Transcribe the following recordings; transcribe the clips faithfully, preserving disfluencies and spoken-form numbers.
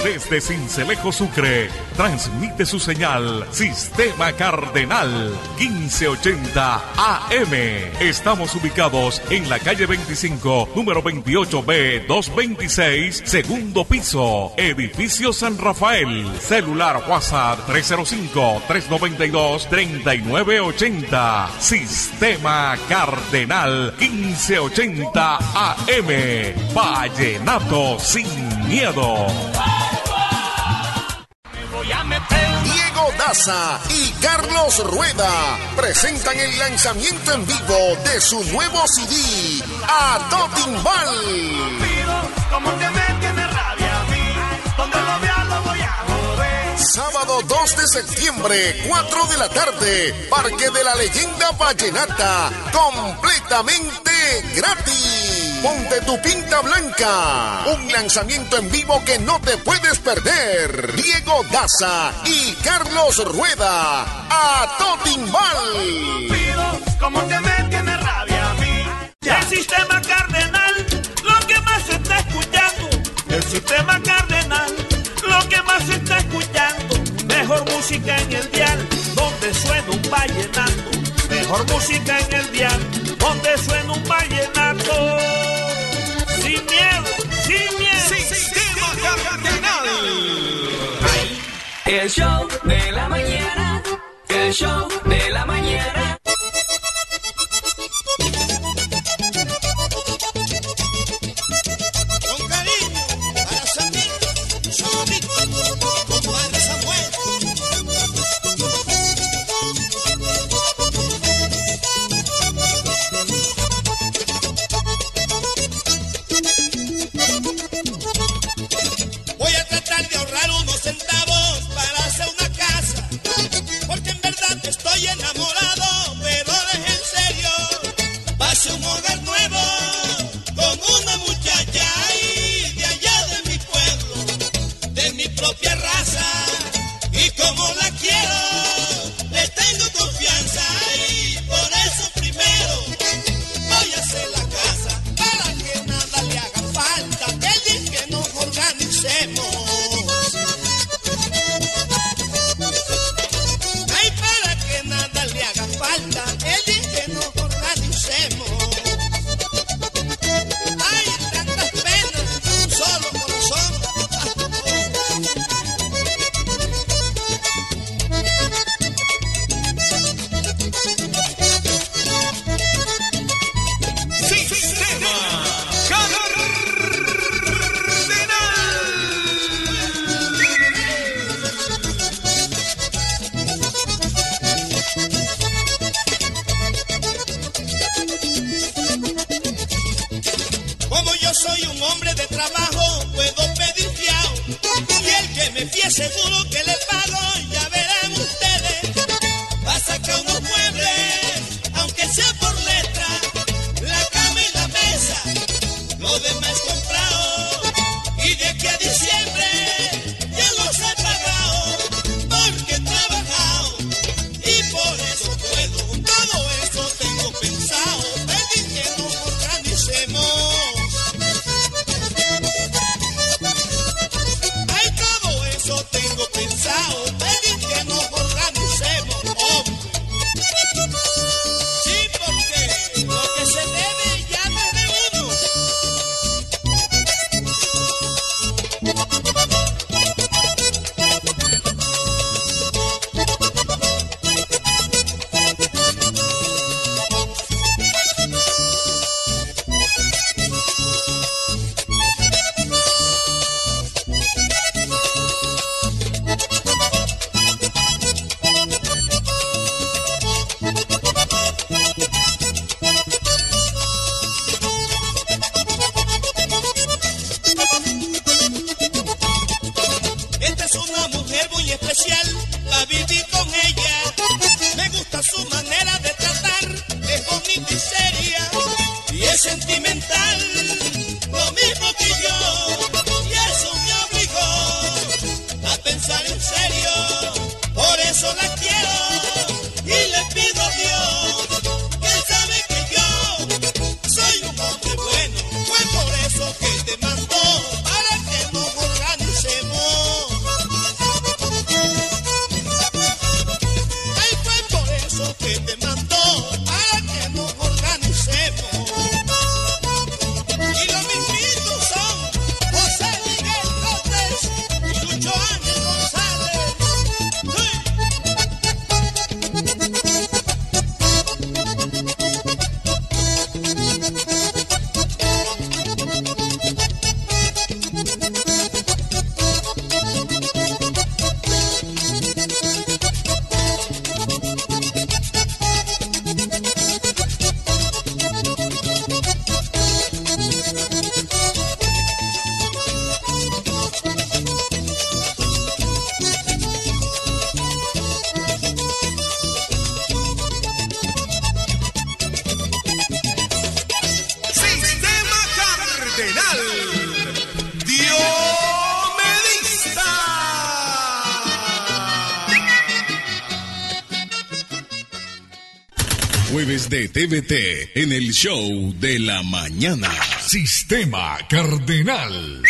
desde Sincelejo, Sucre, transmite su señal Sistema Cardenal quince ochenta A M. Estamos ubicados en la calle veinticinco, número veintiocho B doscientos veintiséis, segundo piso, edificio San Rafael. Celular WhatsApp tres cero cinco, tres nueve dos, tres nueve ocho cero. Sistema Cardenal quince ochenta A M. Vallenato sin miedo. Diego Daza y Carlos Rueda presentan el lanzamiento en vivo de su nuevo C D, A Todo Timbal. Sábado dos de septiembre, cuatro de la tarde, Parque de la Leyenda Vallenata, completamente gratis. Ponte tu pinta blanca. Un lanzamiento en vivo que no te puedes perder. Diego Daza y Carlos Rueda, A Todo Timbal. Como te me tiene rabia a mí. El Sistema Cardenal, lo que más se está escuchando. El Sistema Cardenal, lo que más se está escuchando. Mejor música en el dial, donde suena un vallenato. Mejor música en el dial, donde suena un vallenato. Sin miedo, sin miedo. Sistema Cardenal. El show de la mañana. El show de la mañana. Con cariño para Samir, Samir, compadre Samuel. Voy a tratar de ahorrar unos centavos para hacer una casa, porque en verdad estoy enamorado, pero es en serio. Pase un hogar nuevo con una muchacha ahí de allá de mi pueblo, de mi propia raza, y como la quiero, le tengo confianza y por eso primero voy a hacer la casa para que nada le haga falta, el día que nos organicemos. Ay, para que nada le haga falta, el día que nos organicemos. Ay, tantas penas, un solo corazón. Sistema Como yo soy un hombre de trabajo, puedo pedir fiao, y el que me fíe seguro que le pago, ya verán ustedes. Va a sacar unos muebles, aunque sea por letra, la cama y la mesa, lo demás comprado, y de aquí a diciembre ya los he pagado, porque he trabajado, y por eso puedo, todo eso tengo pensado, pedir que nos organicemos. Ay, todo eso tengo pensado. jueves de T V T en el show de la mañana. Sistema Cardenal.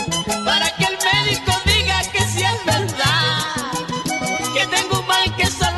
Que tengo un mal que